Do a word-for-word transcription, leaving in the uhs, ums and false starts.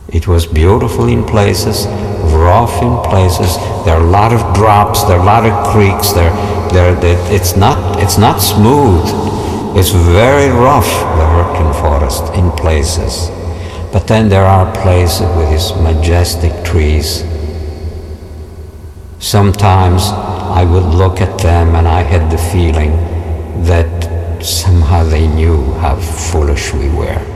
It was beautiful in places, rough in places. There are a lot of drops, there are a lot of creeks. There, there, there it's not, it's not smooth. It's very rough, the Hürtgen forest, in places. But then there are places with these majestic trees. Sometimes I would look at them and I had the feeling that somehow they knew how foolish we were.